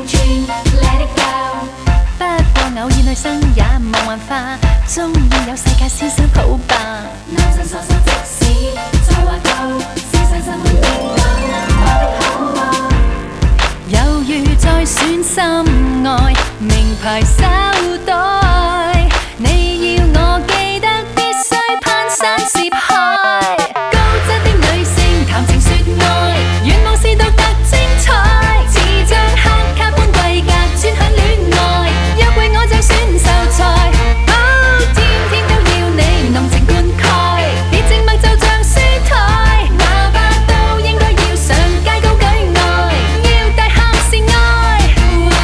dream, let it go。 不過偶爾女生也冇辦法，終於有世界先生抱吧。 男神傻手即使再滑到，是細心去見到我的口號。 猶豫再選心愛，名牌手袋，你要我記得必須攀山涉海。高質的女性談情說愛，願望是獨特精彩，似張黑卡般貴格，專享戀愛，約會我就選秀才。天天都要你濃情灌溉，別靜默就像書台，哪怕都應該要上街高舉愛，要大喊是愛。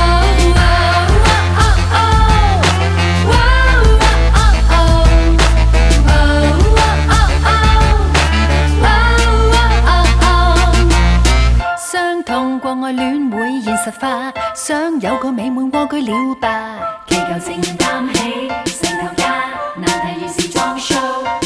傷痛過愛戀會現實化，想有個美滿蝸居了吧。 祈求情擔起，成頭家，難題如是裝 show。